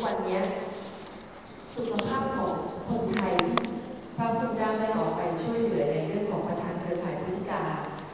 วันนี้สุขภาพของคนไทยพระพุทธเจ้าได้ออกไปช่วยเหลือในเรื่องของประธานเครือข่ายพิการ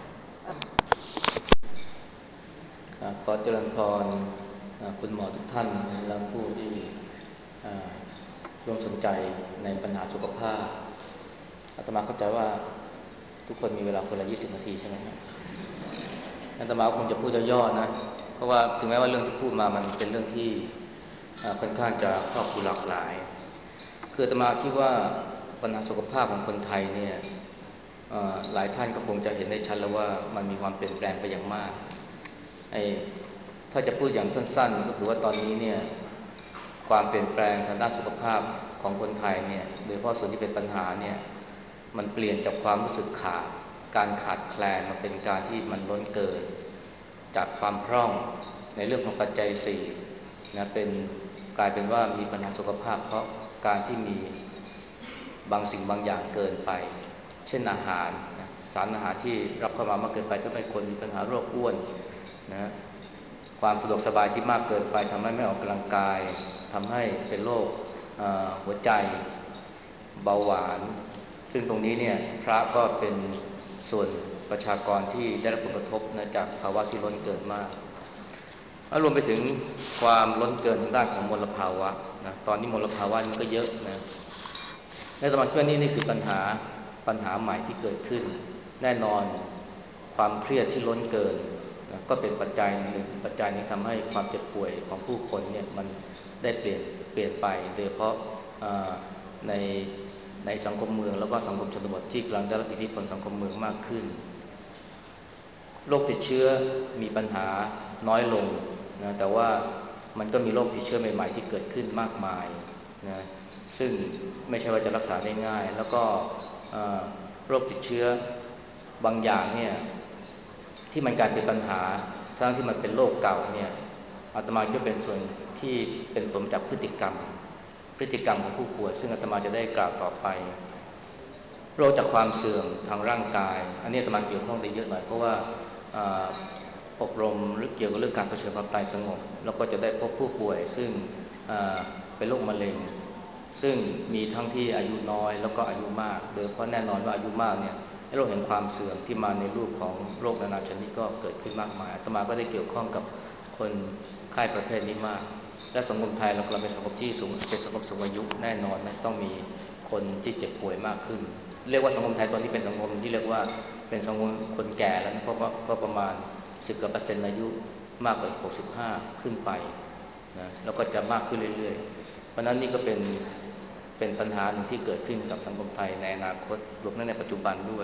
ขอเจริญพรคุณหมอทุกท่านและผู้ที่ร่วมสนใจในปัญหาสุขภาพอาตมาเข้าใจว่าทุกคนมีเวลาคนละ20 นาทีใช่ไหมครับอาตมาคงจะพูดย่อๆนะเพราะว่าถึงแม้ว่าเรื่องที่พูดมามันเป็นเรื่องที่ค่อนข้างจะครอบคลุมหลากหลายคืออาตมาคิดว่าปัญหาสุขภาพของคนไทยเนี่ยหลายท่านก็คงจะเห็นได้ชัดแล้วว่ามันมีความเปลี่ยนแปลงไปอย่างมากถ้าจะพูดอย่างสั้นๆก็คือว่าตอนนี้เนี่ยความเปลี่ยนแปลงทางด้านสุขภาพของคนไทยเนี่ยโดยเฉพาะส่วนที่เป็นปัญหาเนี่ยมันเปลี่ยนจากความรู้สึกการขาดแคลนมาเป็นการที่มันล้นเกินจากความพร่องในเรื่องของปัจจัยสี่นะกลายเป็นว่ามีปัญหาสุขภาพเพราะการที่มีบางสิ่งบางอย่างเกินไปเช่นอาหารสารอาหารที่รับเข้ามามากเกินไปทำให้คนมีปัญหาโรคอ้วนนะความสะดวกสบายที่มากเกินไปทำให้ไม่ออกกำลังกายทำให้เป็นโรคหัวใจเบาหวานซึ่งตรงนี้เนี่ยพระก็เป็นส่วนประชากรที่ได้รับผลกระทบนะจากภาวะที่ล้นเกินมากรวมไปถึงความล้นเกินทางด้านของมลภาวะนะตอนนี้มลภาวะมันก็เยอะนะในสมัยช่วงนี้นี่คือปัญหาใหม่ที่เกิดขึ้นแน่นอนความเครียดที่ล้นเกินนะก็เป็นปัจจัยหนึ่งปัจจัยนี้ทำให้ความเจ็บป่วยของผู้คนเนี่ยมันได้เปลี่ยนไปโดยเฉพาะในในสังคมเมืองแล้วก็สังคมชนบทที่กำลังได้รับอิทธิพลสังคมเมืองมากขึ้นโรคติดเชื้อมีปัญหาน้อยลงนะแต่ว่ามันก็มีโรคติดเชื้อใหม่ๆที่เกิดขึ้นมากมายนะซึ่งไม่ใช่ว่าจะรักษาได้ง่ายแล้วก็โรคติดเชื้อบางอย่างเนี่ยที่มันกลายเป็นปัญหาทั้งที่มันเป็นโรคเก่าเนี่ยอาตมาคิดว่าเป็นส่วนที่เป็นผลจากพฤติกรรมของผู้ป่วยซึ่งอาตมาจะได้กล่าวต่อไปโรคจากความเสื่อมทางร่างกายอันนี้อาตมาเกี่ยวข้องได้เยอะหน่อยเพราะว่าอบรมหรือเกี่ยวกับเรื่องการเผชิญความตายสงบแล้วก็จะได้พบผู้ป่วยซึ่งเป็นโรคมะเร็งซึ่งมีทั้งที่อายุน้อยแล้วก็อายุมากโดยเพราะแน่นอนว่าอายุมากเนี่ยโรคแห่งความเสื่อมที่มาในรูปของโรคนานาชนิดก็เกิดขึ้นมากมายอาตมาก็ได้เกี่ยวข้องกับคนไข้ประเภทนี้มากและสังคมไทยเรากำลังเป็นสังคมที่สูงเป็นสังคมสูงอายุแน่นอนนะต้องมีคนที่เจ็บป่วยมากขึ้นเรียกว่าสังคมไทยตอนนี้เป็นสังคมที่เรียกว่าเป็นสังคมคนแก่แล้วนะเพราะว่าก็ประมาณ10%อายุมากกว่า65ขึ้นไปนะแล้วก็จะมากขึ้นเรื่อยๆเพราะนั้นนี่ก็เป็นปัญหาหนึ่งที่เกิดขึ้นกับสังคมไทยในอนาคตรวมทั้งในปัจจุบันด้วย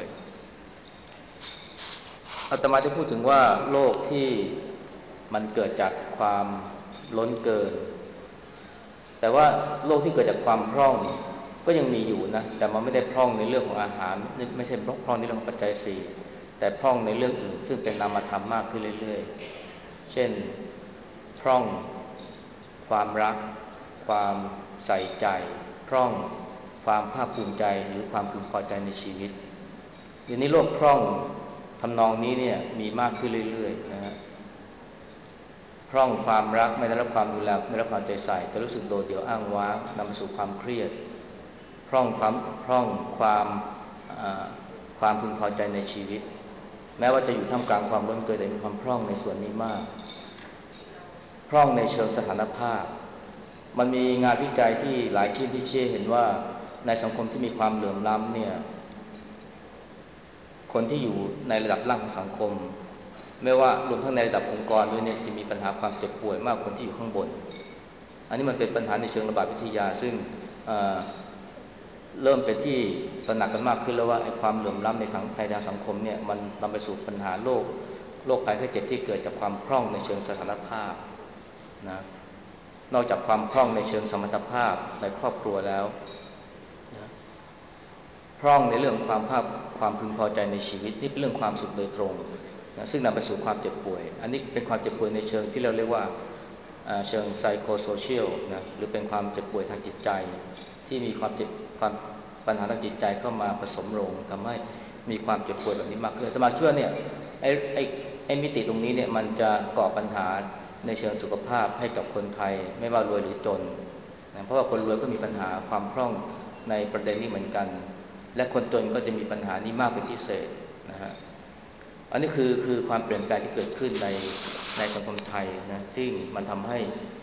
อาตมาได้พูดถึงว่าโรคที่มันเกิดจากความล้นเกินแต่ว่าโรคที่เกิดจากความพร่องก็ยังมีอยู่นะแต่มันไม่ได้พร่องในเรื่องของอาหารไม่ใช่พร่องในเรื่องของปัจจัยสี่แต่พร่องในเรื่องอื่นซึ่งเป็นนามธรรมมากขึ้นเรื่อยๆเช่นพร่องความรักความใส่ใจพร่องความภาคภูมิใจหรือความพึงพอใจในชีวิตเดี๋ยวนี้โรคพร่องทำนองนี้เนี่ยมีมากขึ้นเรื่อยๆนะฮะพร่องความรักไม่ได้รับความดูแลไม่ได้รับความใจใส่แต่รู้สึกโดดเดี่ยวอ้างว้างนำมาสู่ความเครียดพร่องความพึงพอใจในชีวิตแม้ว่าจะอยู่ท่ามกลางความล้นเกินแต่มีความพร่องในส่วนนี้มากพร่องในเชิงสถานภาพมันมีงานวิจัยที่หลายที่ชี้เห็นว่าในสังคมที่มีความเหลื่อมล้ำเนี่ยคนที่อยู่ในระดับล่างของสังคมไม่ว่ารวมทั้งในระดับองค์กรด้วยเนี่ยจะมีปัญหาความเจ็บป่วยมากกว่าคนที่อยู่ข้างบนอันนี้มันเป็นปัญหาในเชิงระบาดวิทยาซึ่งเริ่มเป็นที่ตระหนักกันมากขึ้นแล้วว่าไอ้ความเหลื่อมล้ำในทางสังคมเนี่ยมันนำไปสู่ปัญหาโรคภัยไข้เจ็บที่เกิดจากความพร่องในเชิงสถานภาพนะนอกจากความพร่องในเชิงสมรรถภาพในครอบครัวแล้วนะพร่องในเรื่องความพึงพอใจในชีวิตนี่เป็นเรื่องความสุขโดยตรงนะซึ่งนำไปสู่ความเจ็บป่วยอันนี้เป็นความเจ็บป่วยในเชิงที่เราเรียกว่าเชิงไซโคโซเชียลนะหรือเป็นความเจ็บป่วยทางจิตใจที่มีความปัญหาทางจิตใจเข้ามาผสมลงทำให้มีความเจ็บป่วยแบบนี้มากขึ้นแต่มาเชื่อเนี่ยไอ้มิติตรงนี้เนี่ยมันจะก่อปัญหาในเชิงสุขภาพให้กับคนไทยไม่ว่ารวยหรือจนนะเพราะว่าคนรวยก็มีปัญหาความพร่องในประเด็นนี้เหมือนกันและคนจนก็จะมีปัญหานี้มากเป็นพิเศษนะฮะอันนี้คือความเปลี่ยนแปลงที่เกิดขึ้นในสังคมไทยนะซึ่งมันทำให้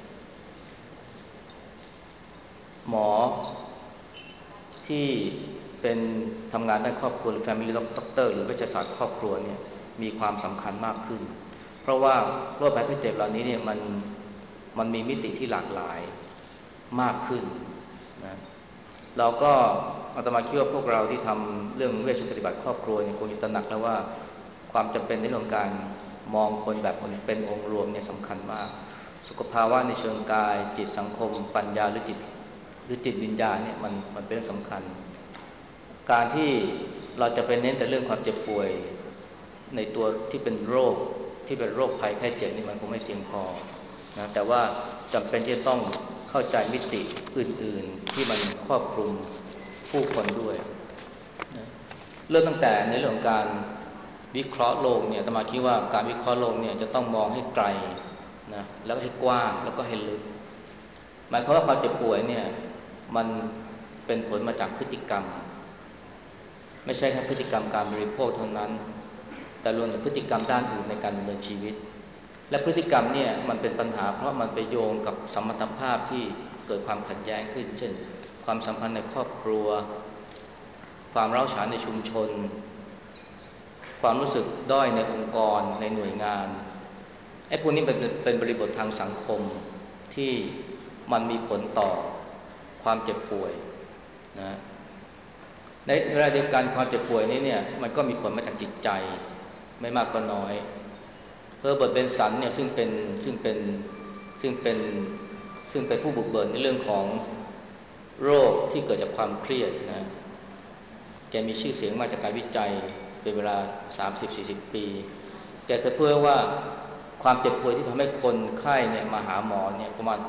หมอที่เป็นทำงานด้านครอบครัวหรือ Family Doctor หรือเวชศาสตร์ครอบครัวเนี่ยมีความสำคัญมากขึ้นเพราะว่าโรคภัยไข้เจ็บเหล่านี้เนี่ยมันมีมิติที่หลากหลายมากขึ้นนะเราก็อาตมาคิดว่าพวกเราที่ทำเรื่องเวชปฏิบัติครอบครัวเนี่ยคงจะตระหนักแล้วว่าความจำเป็นในเรื่องการมองคนแบบเป็นองค์รวมเนี่ยสำคัญมากสุขภาวะในเชิงกายจิตสังคมปัญญาหรือจิตวิญญาณเนี่ยมันเป็นสำคัญการที่เราจะไปเน้นแต่เรื่องความเจ็บป่วยในตัวที่เป็นโรคภัยไข้เจ็บนี่มันคงไม่เพียงพอนะแต่ว่าจำเป็นที่จะต้องเข้าใจมิติอื่นๆที่มันครอบคลุมผู้คนด้วยนะเริ่มตั้งแต่ในเรื่องการวิเคราะห์โลกเนี่ยอาตมาคิดว่าการวิเคราะห์โลกเนี่ยจะต้องมองให้ไกลนะแล้วให้กว้างแล้วก็ให้ลึกหมายความว่าความเจ็บป่วยเนี่ยมันเป็นผลมาจากพฤติกรรมไม่ใช่แค่พฤติกรรมการบริโภคเท่านั้นแต่รวมถึงพฤติกรรมด้านอื่นในการดำเนินชีวิตและพฤติกรรมเนี่ยมันเป็นปัญหาเพราะมันไปโยงกับสมรรถภาพที่เกิดความขัดแย้งขึ้นเช่นความสัมพันธ์ในครอบครัวความร้าวฉานในชุมชนความรู้สึกด้อยในองค์กรในหน่วยงานไอ้พวกนี้เป็นบริบททางสังคมที่มันมีผลต่อความเจ็บป่วยนะในเวลาเดียวกันความเจ็บป่วยนี้เนี่ยมันก็มีผลมาจากจิตใจไม่มากก็น้อยเฮอร์เบิร์ตเบนสันเนี่ยซึ่งเป็นผู้บุกเบิกในเรื่องของโรคที่เกิดจากความเครียดนะแกมีชื่อเสียงมาจากการวิจัยเป็นเวลา 30-40 ปีแกเคยพูดว่าความเจ็บป่วยที่ทำให้คนไข้เนี่ยมาหาหมอเนี่ยประมาณ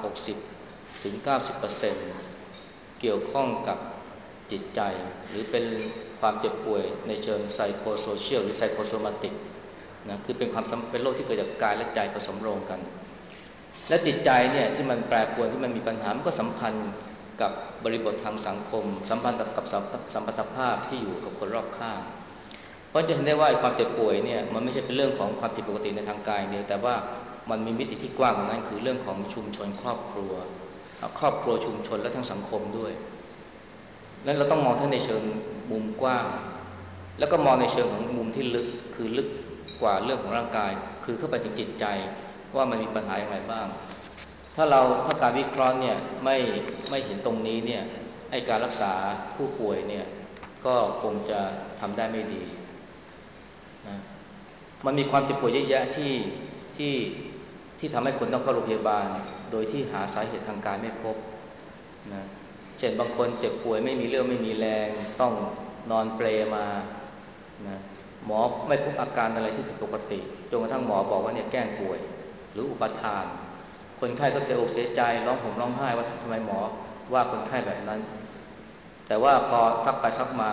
60-90% เกี่ยวข้องกับจิตใจหรือเป็นความเจ็บป่วยในเชิงไซโคโซเชียลหรือไซโคโซมาติกนะคือเป็นโรคที่เกิดจากกายและใจผสมโรงกันและจิตใจเนี่ยที่มันแปรปรวนที่มันมีปัญหามันก็สัมพันธ์กับบริบททางสังคมสัมพันธ์กับสัมพันธภาพที่อยู่กับคนรอบข้างเพราะจะเห็นได้ว่าความเจ็บป่วยเนี่ยมันไม่ใช่เป็นเรื่องของความผิดปกติในทางกายเดียวแต่ว่ามันมีมิติที่กว้างกว่านั้นคือเรื่องของชุมชนครอบครัวชุมชนและทั้งสังคมด้วยนั้นเราต้องมองทั้งในเชิงมุมกว้างแล้วก็มองในเชิงของมุมที่ลึกคือลึกกว่าเรื่องของร่างกายคือเข้าไปถึงจิตใจว่ามันมีปัญหาอย่างไรบ้างถ้าการวิเคราะห์เนี่ยไม่เห็นตรงนี้เนี่ยไอ้การรักษาผู้ป่วยเนี่ยก็คงจะทำได้ไม่ดีนะมันมีความเจ็บป่วยเยอะแยะที่ทำให้คนต้องเข้าโรงพยาบาลโดยที่หาสาเหตุทางกายไม่พบนะเช่นบางคนเจ็บป่วยไม่มีเรี่ยวไม่มีแรงต้องนอนเปลมานะหมอไม่พบอาการอะไรที่ผิดปกติจนกระทั่งหมอบอกว่าเนี่ยแกล้งป่วยหรืออุปทานคนไข้ก็เสียอกเสียใจร้องห่มร้องไห้ว่าทำไมหมอว่าคนไข้แบบนั้นแต่ว่าพอซักไปซักมา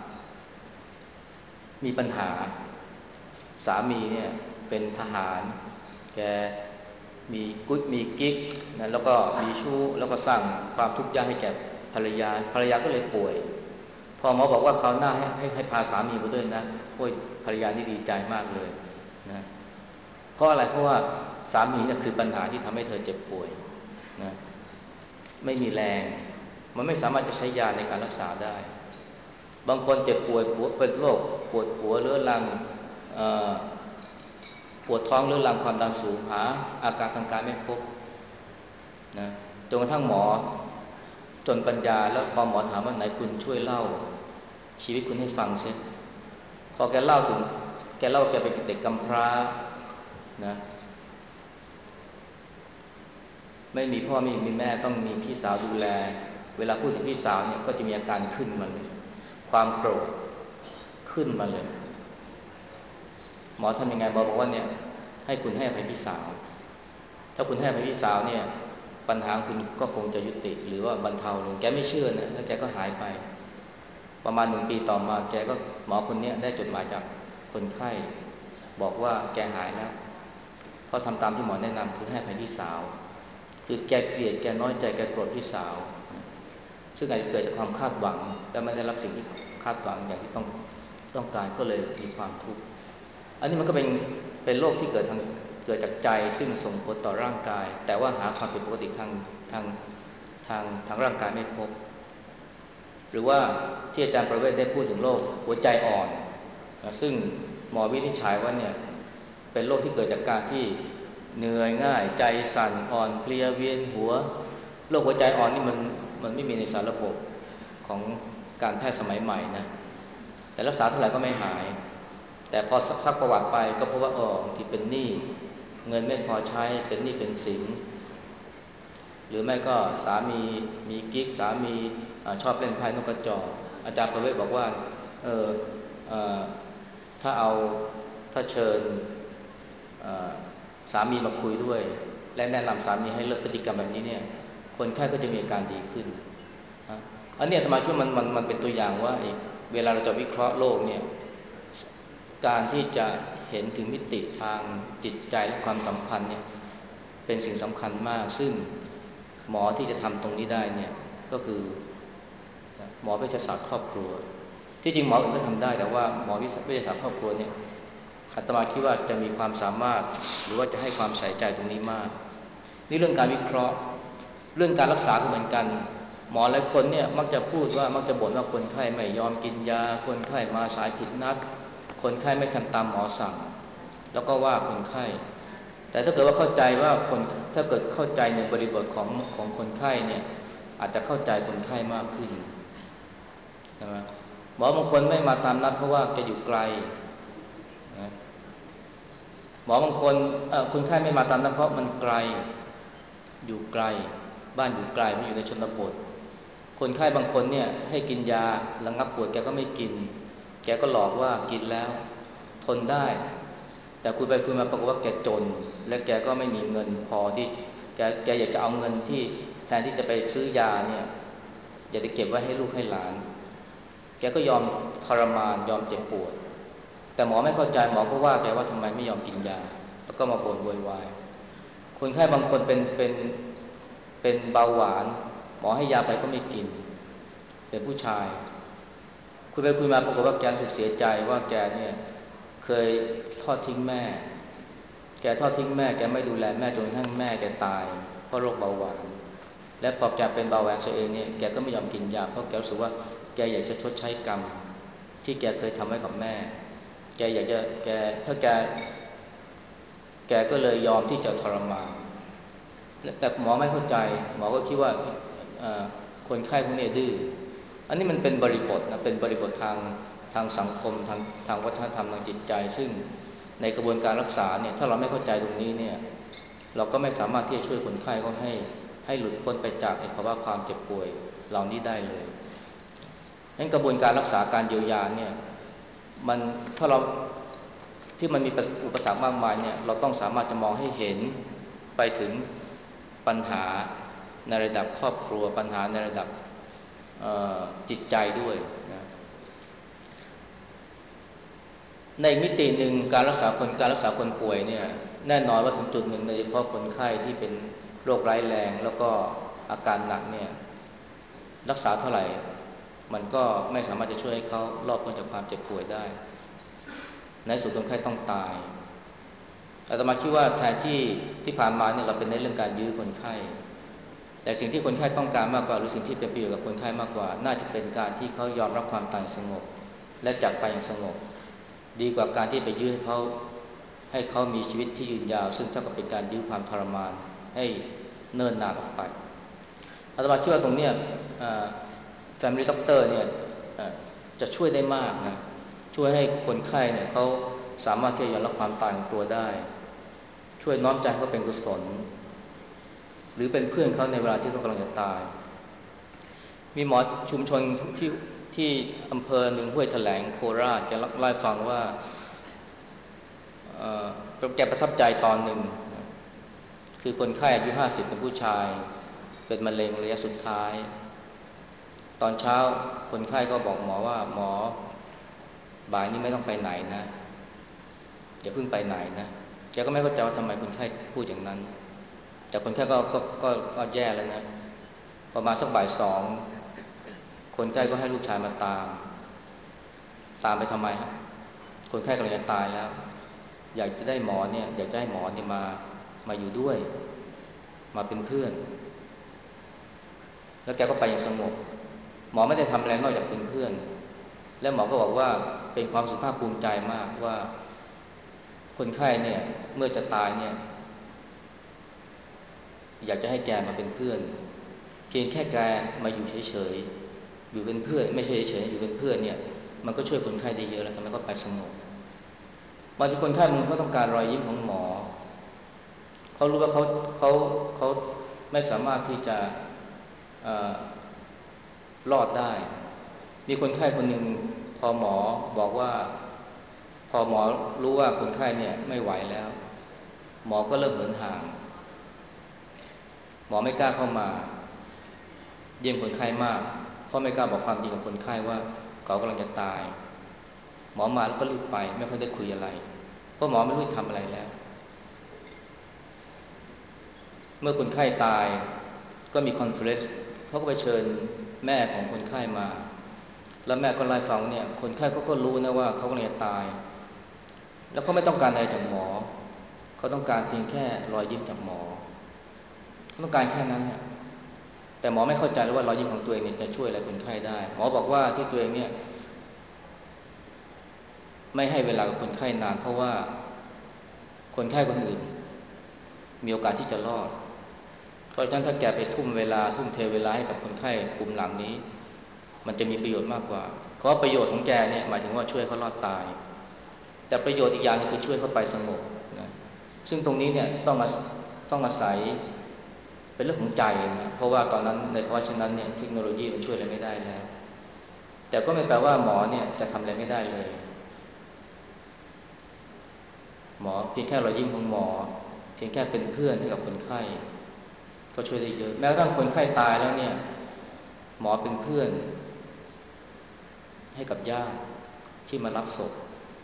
มีปัญหาสามีเนี่ยเป็นทหารแกมีกิ๊กนะแล้วก็มีชู้แล้วก็สร้างความทุกข์ยากให้แก่ภรรยาก็เลยป่วยพอหมอบอกว่าคราวหน้าให้พาสามีมาด้วยนะโอ้ยภรรยานี่ดีใจมากเลยนะเพราะอะไรเพราะว่าสามีเนี่ยคือปัญหาที่ทำให้เธอเจ็บป่วยนะไม่มีแรงมันไม่สามารถจะใช้ยาในการรักษาได้บางคนเจ็บป่วยเป็นโรคปวดหัวเรื้อรังปวดท้องเรื้อรังความดันสูงหาอาการทางกายไม่พบนะจนกระทั่งหมอจนปัญญาแล้วพอหมอถามว่าไหนคุณช่วยเล่าชีวิตคุณให้ฟังซิพอแกเล่าแกเป็นเด็กกำพร้านะไม่มีพ่อไม่มีแม่ต้องมีพี่สาวดูแลเวลาพูดถึงพี่สาวเนี่ยก็จะมีอาการขึ้นมาเลยความโกรธขึ้นมาเลยหมอทำยังไงบอกว่าเนี่ยให้คุณให้อภัยพี่สาวถ้าคุณให้อภัยพี่สาวเนี่ยปัญหาคุณก็คงจะยุติหรือว่าบรรเทาลงแกไม่เชื่อนะแล้วแกก็หายไปประมาณ1 ปีต่อมาแกก็หมอคนนี้ได้จดหมายจากคนไข้บอกว่าแกหายแล้วเพราะทำตามที่หมอแนะนำคือให้อภัยพี่สาวคือแกเกลียดแกน้อยใจแกโกรธพี่สาวซึ่งอาจจะเกิดจากความคาดหวังและไม่ได้รับสิ่งที่คาดหวังอย่างที่ต้องการก็เลยมีความทุกข์อันนี้มันก็เป็นโรคที่เกิดจากใจซึ่งส่งผลต่อร่างกายแต่ว่าหาความผิดปกติทางทางร่างกายไม่พบหรือว่าที่อาจารย์ประเวศได้พูดถึงโรคหัวใจอ่อนซึ่งหมอวินิจฉัยว่าเนี่ยเป็นโรคที่เกิดจากการที่เหนื่อยง่ายใจสั่นอ่อนเพลียเวียนหัวโรคหัวใจอ่อนนี่มันไม่มีในสารระบบของการแพทย์สมัยใหม่นะแต่รักษาเท่าไหร่ก็ไม่หายแต่พอซักประวัติไปก็พบว่าที่เป็นหนี้เงินไม่พอใช้เป็นหนี้เป็นสินหรือไม่ก็สามีมีกิ๊กสามีชอบเล่นไพ่นกกระจอกอาจารย์ประเวศบอกว่าเออเออถ้าเชิญสามีมาคุยด้วยและแนะนำสามีให้เลิกพฤติกรรมแบบนี้เนี่ยคนไข้ก็จะมีอาการดีขึ้นอันนี้อาตมาคิดว่ามันเป็นตัวอย่างว่าเวลาเราจะวิเคราะห์โลกเนี่ยการที่จะเห็นถึงมิติทางจิตใจและความสัมพันธ์เนี่ยเป็นสิ่งสำคัญมากซึ่งหมอที่จะทำตรงนี้ได้เนี่ยก็คือหมอเวชศาสตร์ครอบครัวที่จริงหมออื่นก็ทำได้แต่ว่าหมอเวชศาสตร์ครอบครัวเนี่ยอาตมาคิดว่าจะมีความสามารถหรือว่าจะให้ความใส่ใจตรงนี้มากนี่เรื่องการวิเคราะห์เรื่องการรักษาก็เหมือนกันหมอหลายคนเนี่ยมักจะบ่นว่าคนไข้ไม่ยอมกินยาคนไข้มาสายผิดนัดคนไข้ไม่ทำตามหมอสั่งแล้วก็ว่าคนไข้แต่ถ้าเกิดว่าเข้าใจว่าถ้าเกิดเข้าใจในบริบทของคนไข้เนี่ยอาจจะเข้าใจคนไข้มากขึ้นใช่ไหมหมอบางคนไม่มาตามนัดเพราะว่าแกอยู่ไกลนะหมอบางคนคนไข้ไม่มาตามนัดเพราะมันไกลอยู่ไกลบ้านอยู่ไกลไม่อยู่ในชนบทคนไข้บางคนเนี่ยให้กินยาระงับปวดแกก็ไม่กินแกก็หลอกว่ากินแล้วทนได้แต่คุยไปคุยมาปรากฏว่าแกจนและแกก็ไม่มีเงินพอที่แกอยากจะเอาเงินที่แทนที่จะไปซื้อยาเนี่ยอยากจะเก็บไว้ให้ลูกให้หลานแกก็ยอมทรมานยอมเจ็บปวดแต่หมอไม่เข้าใจหมอก็ว่าแกว่าทำไมไม่ยอมกินยาแล้วก็มาบ่นโวยวายคนไข้บางคนเป็นเบาหวานหมอให้ยาไปก็ไม่กินเป็นผู้ชายคุยไปคุยมาปรากฏว่าแกรู้สึกเสียใจว่าแกเนี่ยเคยทอดทิ้งแม่แกทอดทิ้งแม่แกไม่ดูแลแม่จนกระทั่งแม่แกตายเพราะโรคเบาหวานและพอแกเป็นเบาหวานเองเนี่ยแกก็ไม่ยอมกินยาเพราะแกรู้สึกว่าแกอยากจะชดใช้กรรมที่แกเคยทำให้กับแม่แกอยากจะถ้าแกก็เลยยอมที่จะทรมานแต่หมอไม่เข้าใจหมอก็คิดว่าคนไข้พวกนี้ดื้ออันนี้มันเป็นบริบทนะเป็นบริบททางสังคมทางวัฒนธรรมทางจิตใจซึ่งในกระบวนการรักษาเนี่ยถ้าเราไม่เข้าใจตรงนี้เนี่ยเราก็ไม่สามารถที่จะช่วยคนไข้เขาให้หลุดพ้นไปจากภาวะความเจ็บป่วยเหล่านี้ได้เลยงั้นกระบวนการรักษาการเยียวยาเนี่ยมันถ้าเราที่มันมีอุปสรรคมากมายเนี่ยเราต้องสามารถจะมองให้เห็นไปถึงปัญหาในระดับครอบครัวปัญหาในระดับจิตใจด้วยนะในมิติหนึ่งการรักษาคนป่วยเนี่ยแน่นอนว่าถึงจุดหนึ่งโดยเฉพาะคนไข้ที่เป็นโรคร้ายแรงแล้วก็อาการหนักเนี่ยรักษาเท่าไหร่มันก็ไม่สามารถจะช่วยให้เขารอดพ้นจากความเจ็บป่วยได้ในสุดคนไข้ต้องตายอาตมาคิดว่าแทนที่ผ่านมาเนี่ยเราเป็นในเรื่องการยื้อคนไข้แต่สิ่งที่คนไข้ต้องการมากกว่าหรือสิ่งที่เป็นประโยชน์กับคนไข้มากกว่าน่าจะเป็นการที่เขายอมรับความตายสงบและจากไปอย่างสงบดีกว่าการที่ไปยื้อให้เขามีชีวิตที่ยืนยาวซึ่งเท่ากับเป็นการยื้อความทรมานให้เนิ่นนานออกไปอาตมาคิดว่าตรงเนี้ยFamily Doctor เนี่ยจะช่วยได้มากนะช่วยให้คนไข้เนี่ยเขาสามารถที่จะยอมรับความตายของตัวได้ช่วยน้อมใจเขาเป็นกุศลหรือเป็นเพื่อนเขาในเวลาที่เขากำลังจะตายมีหมอชุมชนที่อำเภอหนึ่งห้วยแถลงโคราชแกเล่าให้ฟังว่าแกประทับใจตอนหนึ่งคือคนไข้อายุ50เป็นผู้ชายเป็นมะเร็งระยะสุดท้ายตอนเช้าคนไข้ก็บอกหมอว่าหมอบ่ายนี้ไม่ต้องไปไหนนะอย่าเพิ่งไปไหนนะแกก็ไม่เข้าใจว่าทำไมคนไข้พูดอย่างนั้นแต่คนไข้ก็แย่แล้วนะประมาณสักบ่ายสองคนไข้ก็ให้ลูกชายมาตามไปทำไมฮะคนไข้กำลังจะตายแล้วอยากจะได้หมอเนี่ยอยากจะให้หมอเนี่ยมาอยู่ด้วยมาเป็นเพื่อนแล้วแกก็ไปอย่างสงบหมอไม่ได้ทำอะไรนอกจากเป็นเพื่อนและหมอก็บอกว่าเป็นความสุภาพภูมิใจมากว่าคนไข้เนี่ยเมื่อจะตายเนี่ยอยากจะให้แกมาเป็นเพื่อนเพียงแค่แกมาอยู่เฉยๆอยู่เป็นเพื่อนไม่ใช่เฉยๆอยู่เป็นเพื่อนเนี่ยมันก็ช่วยคนไข้ได้เยอะแล้วทำไมก็ไปสงบบางทีคนไข้มันก็ต้องการรอยยิ้มของหมอเขารู้ว่าเขาไม่สามารถที่จะรอดได้มีคนไข้คนหนึ่งพอหมอบอกว่าพอหมอรู้ว่าคนไข้เนี่ยไม่ไหวแล้วหมอก็เริ่มเหินห่างหมอไม่กล้าเข้ามาเยี่ยมคนไข้มากเพราะไม่กล้าบอกความจริงกับคนไข้ว่าเขากำลังจะตายหมอมาแล้วก็รีบไปไม่ค่อยได้คุยอะไรเพราะหมอไม่รู้จะทำอะไรแล้วเมื่อคนไข้ตายก็มีคอนเฟอเรนซ์เขาก็ไปเชิญแม่ของคนไข้มาแล้วแม่ก็ไล่าให้ฟังเนี่ยคนไข้ก็รู้นะว่าเขากำลังจะตายแล้วเขาไม่ต้องการอะไรจากหมอเขาต้องการเพียงแค่รอยยิ้มจากหมอเขาต้องการแค่นั้นเนี่ยแต่หมอไม่เข้าใจว่ารอยยิ้มของตัวเองเนี่ยจะช่วยอะไรคนไข้ได้หมอบอกว่าที่ตัวเองเนี่ยไม่ให้เวลากับคนไข้นานเพราะว่าคนไข้คนอื่นมีโอกาสที่จะรอดเพราะฉะนั้นถ้าแกไปทุ่มเวลาทุ่มเทเวลาให้กับคนไข้กลุ่มหลังนี้มันจะมีประโยชน์มากกว่าเพราะประโยชน์ของแกเนี่ยหมายถึงว่าช่วยเขารอดตายแต่ประโยชน์อีกอย่างนึงคือช่วยเขาไปสงบนะซึ่งตรงนี้เนี่ยต้องอาศัยเป็นเรื่องของใจนะเพราะว่าตอนนั้นในเพราะฉะนั้นเนี่ยเทคโนโลยีมันช่วยอะไรไม่ได้แล้วแต่ก็ไม่แปลว่าหมอเนี่ยจะทำอะไรไม่ได้เลยหมอเพียงแค่รอยยิ้มของหมอเพียงแค่เป็นเพื่อนให้กับคนไข้ก็ช่วยได้เยอะแม้กระทั่งคนไข้ตายแล้วเนี่ยหมอเป็นเพื่อนให้กับญาติที่มารับศพ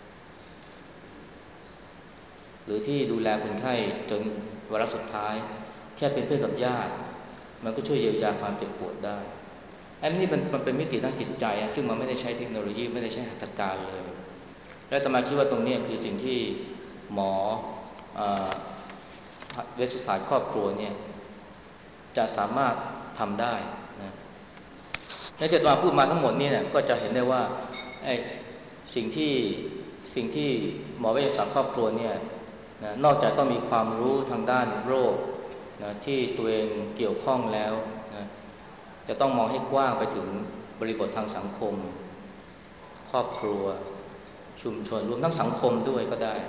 หรือที่ดูแลคนไข้จนวาระสุดท้ายแค่เป็นเพื่อนกับญาติมันก็ช่วยเยียวยาความเจ็บปวดได้อันนี้มันเป็นมิติทางจิตใจซึ่งมันไม่ได้ใช้เทคโนโลยีไม่ได้ใช้หัตถการเลยและอาตมาคิดว่าตรงนี้คือสิ่งที่หมอเวชศาสตร์ครอบครัวเนี่ยจะสามารถทำได้นะในที่อาตมาพูดมาทั้งหมดนี่เนี่ยก็จะเห็นได้ว่าไอ้สิ่งที่หมอเวชศาสตร์ครอบครัวเนี่ยนะนอกจากต้องมีความรู้ทางด้านโรคนะที่ตัวเองเกี่ยวข้องแล้วนะจะต้องมองให้กว้างไปถึงบริบททางสังคมครอบครัวชุมชนรวมทั้งสังคมด้วยก็ได้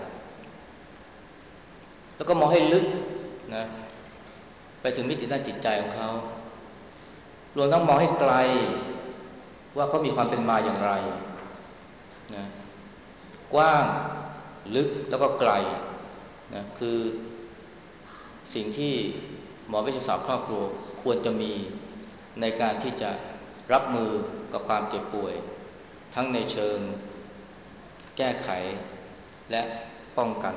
แล้วก็มองให้ลึกนะไปถึงมิติด้านจิตใจของเขารวมทั้งมองให้ไกลว่าเขามีความเป็นมาอย่างไรนะกว้างลึกแล้วก็ไกลนะคือสิ่งที่หมอเวชศาสตร์ครอบครัวควรจะมีในการที่จะรับมือกับความเจ็บป่วยทั้งในเชิงแก้ไขและป้องกัน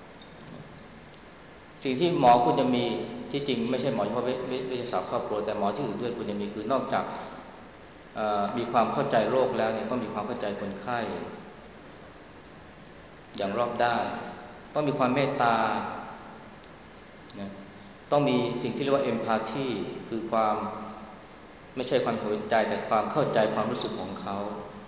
สิ่งที่หมอควรจะมีที่จริงไม่ใช่หมอเฉพาะเวชศาสตร์ครอบครัวแต่หมอที่อื่นด้วยควรจะมีคือนอกจากมีความเข้าใจโรคแล้วเนี่ยต้องมีความเข้าใจคนไข้อย่างรอบด้านต้องมีความเมตตานะต้องมีสิ่งที่เรียกว่า empathy คือความไม่ใช่ความเห็นใจแต่ความเข้าใจความรู้สึกของเขา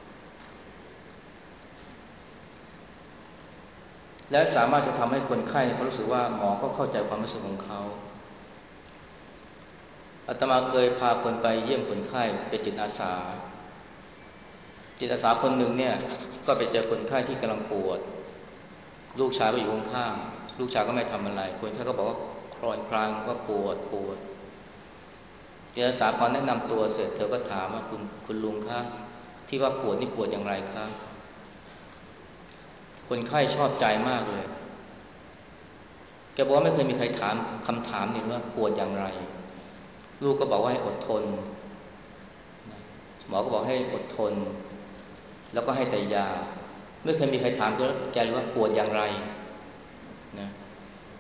และสามารถจะทำให้คนไข้เขารู้สึกว่าหมอก็เข้าใจความรู้สึกของเขาอาตมาเคยพาคนไปเยี่ยมคนไข้เป็นจิตอาสาคนหนึ่งเนี่ยก็ไปเจอคนไข้ที่กำลังปวดลูกชายก็อยู่ข้างๆลูกชายก็ไม่ทำอะไรคนไข้ก็บอกว่าคลอนคลางว่าปวดจิตอาสาพอแนะนำตัวเสร็จเธอก็ถามว่าคุณลุงคะที่ว่าปวดนี่ปวดอย่างไรคะคนไข้ชอบใจมากเลยแกบอกว่าไม่เคยมีใครถามคำถามนี้ว่าปวดอย่างไรลูกก็บอกว่าให้อดทนหมอก็บอกให้อดทนแล้วก็ให้แต่ยาไม่เคยมีใครถามแกเลยว่าปวดอย่างไรนะ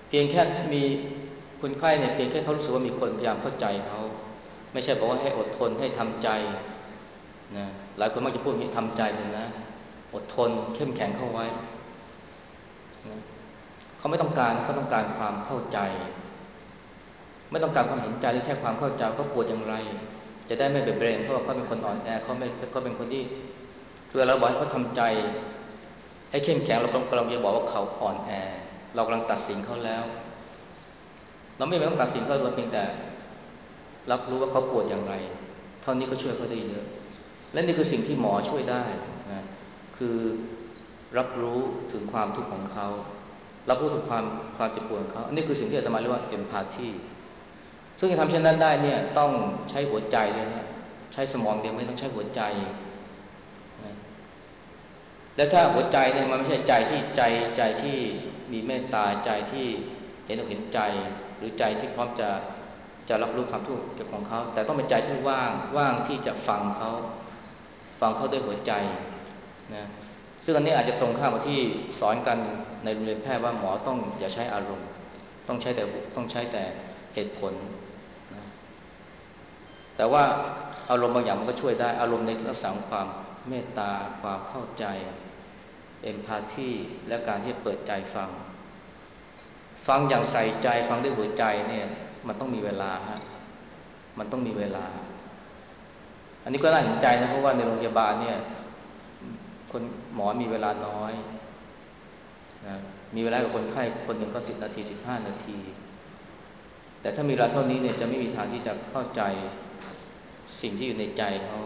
เพียงแค่มีคนไข้เนี่ยเพียงแค่เขารู้สึกว่ามีคนพยายามเข้าใจเขาไม่ใช่บอกว่าให้อดทนให้ทำใจนะหลายคนมักจะพูดอย่างนี้ทำใจเลยนะอดทนเข้มแข็งเข้าไว้นะเขาไม่ต้องการเขาต้องการความเข้าใจไม่ต้องการความเห็นใจหรือแค่ความเข้าใจเขาปวดอย่างไรจะได้ไม่เบรเบรงเพราะว่าเขาเป็นคนอ่อนแอเขาเป็นคนที่คือเราบอกให้เขาทำใจให้เข้มแข็งเรากำลังจะบอกว่าเขาอ่อนแอเรากำลังตัดสินเขาแล้วเราไม่ต้องตัดสินเขาเราเพียงแต่รับรู้ว่าเขาปวดอย่างไรเท่านี้ก็ช่วยเขาได้เยอะและนี่คือสิ่งที่หมอช่วยได้นะคือรับรู้ถึงความทุกข์ของเขารับรู้ถึงความเจ็บปวดของเขาอันนี้คือสิ่งที่อาตมาเรียกว่า empathy ซึ่งจะทำเช่นนั้นได้เนี่ยต้องใช้หัวใจด้วยนะใช้สมองเดียวไม่ต้องใช้หัวใจนะและถ้าหัวใจเนี่ยมันไม่ใช่ใจที่มีเมตตาใจที่เห็นอกเห็นใจหรือใจที่พร้อมจะรับรู้ความทุกข์ของเขาแต่ต้องเป็นใจที่ว่างที่จะฟังเขาด้วยหัวใจนะซึ่งอันนี้อาจจะตรงข้ามกับที่สอนกันในโรงเรียนแพทย์ว่าหมอต้องอย่าใช้อารมณ์ต้องใช้แต่เหตุผลนะแต่ว่าอารมณ์บางอย่างมันก็ช่วยได้อารมณ์ในลักษณะของความเมตตาความเข้าใจเอมพาธีและการที่เปิดใจฟังอย่างใส่ใจฟังด้วยหัวใจเนี่ยมันต้องมีเวลาฮะมันต้องมีเวลาอันนี้ก็น่าเห็นใจนะเพราะว่าในโรงพยาบาลเนี่ยคนหมอมีเวลาน้อยนะมีเวลากับคนไข้คนหนึ่งก็10 นาที15 นาทีแต่ถ้ามีเวลาเท่านี้เนี่ยจะไม่มีทางที่จะเข้าใจสิ่งที่อยู่ในใจเขา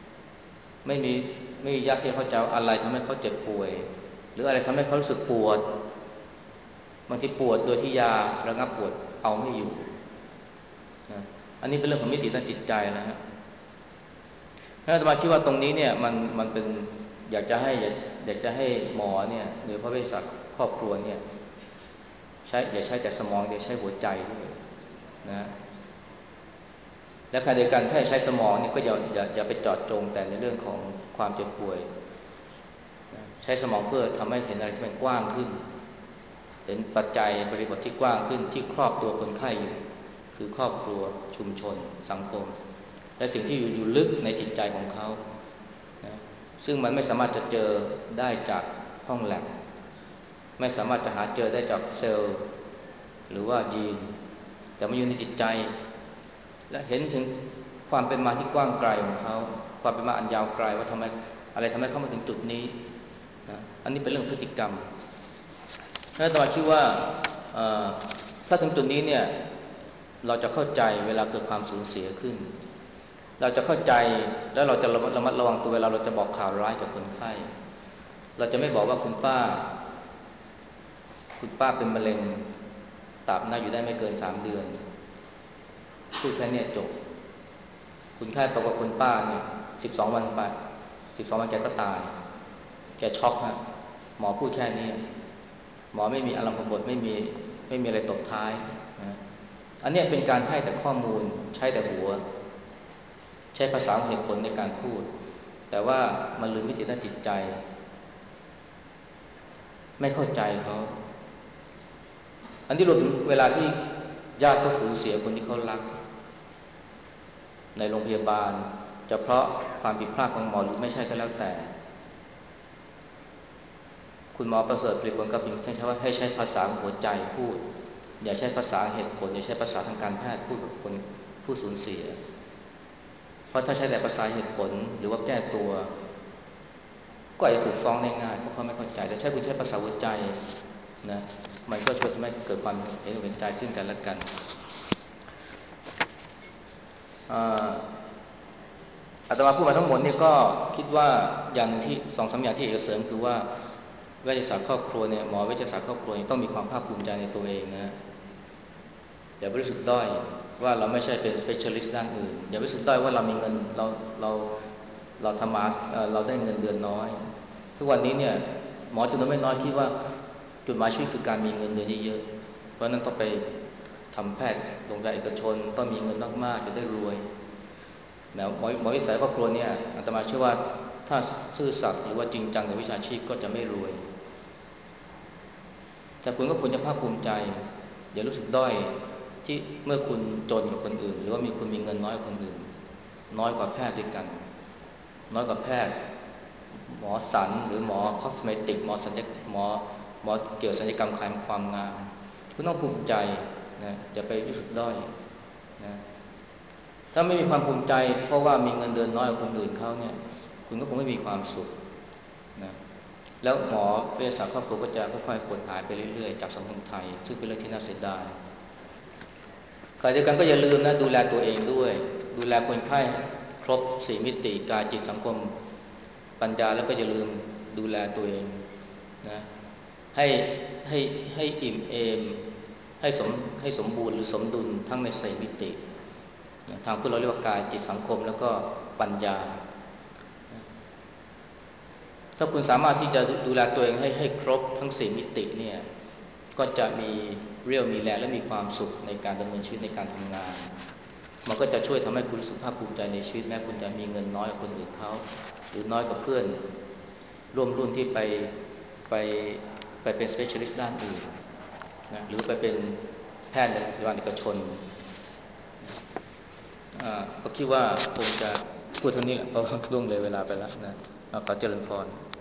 ไม่มียากที่เขาจะอะไรทำให้เขาเจ็บป่วยหรืออะไรทำให้เขารู้สึกปวดบางทีปวดโดยที่ยาระงับปวดเอาไม่อยู่นะอันนี้เป็นเรื่องของมิติทางจิตใจนะฮะถ้าอาตมาคิดว่าตรงนี้เนี่ยมันเป็นอยากจะให้หมอเนี่ยหรือพระเวชศาสตร์ครอบครัวเนี่ยอย่าใช้แต่สมองอย่าใช้หัวใจด้วยนะและขณะเดียวกันถ้าใช้สมองเนี่ยก็อย่าไปเจาะจงแต่ในเรื่องของความเจ็บป่วยนะใช้สมองเพื่อทำให้เห็นอะไรที่มันกว้างขึ้นเห็นปัจจัยบริบทที่กว้างขึ้นที่ครอบตัวคนไข้อยู่คือครอบครัวชุมชนสังคมและสิ่งที่อยู่ลึกในจิตใจของเขานะซึ่งมันไม่สามารถจะเจอได้จากห้องแลบไม่สามารถจะหาเจอได้จากเซลล์หรือว่ายีนแต่มันอยู่ในจิตใจและเห็นถึงความเป็นมาที่กว้างไกลของเขาความเป็นมาอันยาวไกลว่าทำไมอะไรทำให้เขามาถึงจุดนี้นะอันนี้เป็นเรื่องพฤติกรรมถ้าตมาคิดว่าถ้าถึงจุดนี้เนี่ยเราจะเข้าใจเวลาเกิดความสูญเสียขึ้นเราจะเข้าใจแล้วเราจะระมัดระวังตัวเวลาเราจะบอกข่าวร้ายกับคนไข้เราจะไม่บอกว่าคุณป้าเป็นมะเร็งตับนะอยู่ได้ไม่เกิน3 เดือนพูดแค่นี้จบคุณไข้บอกว่าคุณป้าเนี่ย12 วันไป12 วันแกก็ตายแกช็อกนะหมอพูดแค่นี้หมอไม่มีอารมณ์บทไม่มีอะไรตบท้ายนะอันนี้เป็นการให้แต่ข้อมูลใช้แต่หัวใช้ภาษาเหตุผลในการพูดแต่ว่ามันลืมมิติด้านจิตใจไม่เข้าใจเขาอันนี้รวมถึงเวลาที่ญาติเขาสูญเสียคนที่เขารักในโรงพยาบาลจะเพราะความผิดพลาดของหมอหรือไม่ใช่ก็แล้วแต่คุณหมอประเสริฐผลิตผลกับพิมพ์ใช้ว่าให้ใช้ภาษาหัวใจพูดอย่าใช้ภาษาเหตุผลอย่าใช้ภาษาทางการแพทย์พูดกับคนผู้สูญเสียเพราะถ้าใช้แต่ภาษาเหตุผลหรือว่าแก้ตัวก็อาจจะถูกฟ้องได้ง่ายเพราะเขาไม่เข้าใจแต่ใช้คุณใช้ภาษาหัวใจนะมันก็ช่วยทำให้เกิดความเห็นอกเห็นใจซึ่งกันและกันอาตมาพูดมาทั้งหมดนี่ก็คิดว่าอย่างที่2-3 อย่างที่อยากจะเสริมคือว่าเวชศาสตร์ครอบครัวเนี่ยหมอเวชศาสตร์ครอบครัวต้องมีความภาคภูมิใจในตัวเองนะอย่าไปรู้สึกด้อยว่าเราไม่ใช่เป็น specialist ด้านอื่นอย่าไปรู้สึกด้อยว่าเรามีเงินเราเราทำมาเราได้เงินเดือนน้อยทุกวันนี้เนี่ยหมอจำนวนไม่น้อยคิดว่าจุดหมายชีวิตคือการมีเงินเดือนเยอะๆเพราะนั้นต้องไปทำแพทย์โรงพยาบาลเอกชนต้องมีเงินมากๆจะได้รวยแล้วหมอวิสัยครอบครัวเนี่ยอาตมาเชื่อว่าถ้าซื่อสัตย์หรือว่าจริงจังในวิชาชีพก็จะไม่รวยแต่คุณก็ควรจะภาคภูมิใจอย่ารู้สึกด้อยที่เมื่อคุณจนกว่าคนอื่นหรือว่าคุณมีเงินน้อยกว่าคนอื่นน้อยกว่าแพทย์ด้วยกันน้อยกว่าแพทย์หมอสันหรือหมอคอสเมติกหมอเกี่ยวกับศัลยกรรมความงามคุณต้องภูมิใจนะอย่าไปรู้สึกด้อยนะถ้าไม่มีความภูมิใจเพราะว่ามีเงินเดือนน้อยกว่าคนอื่นเขาเนี่ยคุณก็คงไม่มีความสุขนะแล้วหมอเภสัชครอบครัวก็จะค่อยๆปวดหายไปเรื่อยๆจากสังคมไทยซึ่งเป็นเรื่องที่น่าเสียดายขณะเดียวกันก็อย่าลืมนะดูแลตัวเองด้วยดูแลคนไข้ครบ4มิติกายจิตสังคมปัญญาแล้วก็อย่าลืมดูแลตัวเองนะให้ให้ให้อิ่มเอมให้สมให้สมบูรณ์หรือสมดุลทั้งใน4มิติทางพุทธเราเรียกว่ากายจิตสังคมแล้วก็ปัญญาถ้าคุณสามารถที่จะดูแลตัวเองให้ครบทั้ง4มิติเนี่ยก็จะมีเรี่ยวมีแรงและมีความสุขในการดำเนินชีวิตในการทำงานมันก็จะช่วยทำให้คุณรู้สึกภาคภูมิใจในชีวิตแม้คุณจะมีเงินน้อยกว่าคนอื่นเขาหรือน้อยกว่าเพื่อนร่วมรุ่นที่ไปไปเป็น specialist ด้านอื่นนะหรือไปเป็นแพทย์ในโรงพยาบาลเอกชนก็คิดว่าคงจะพูดเท่านี้แหละเพราะล่วงเลยเวลาไปแล้วนะขอเจริญพร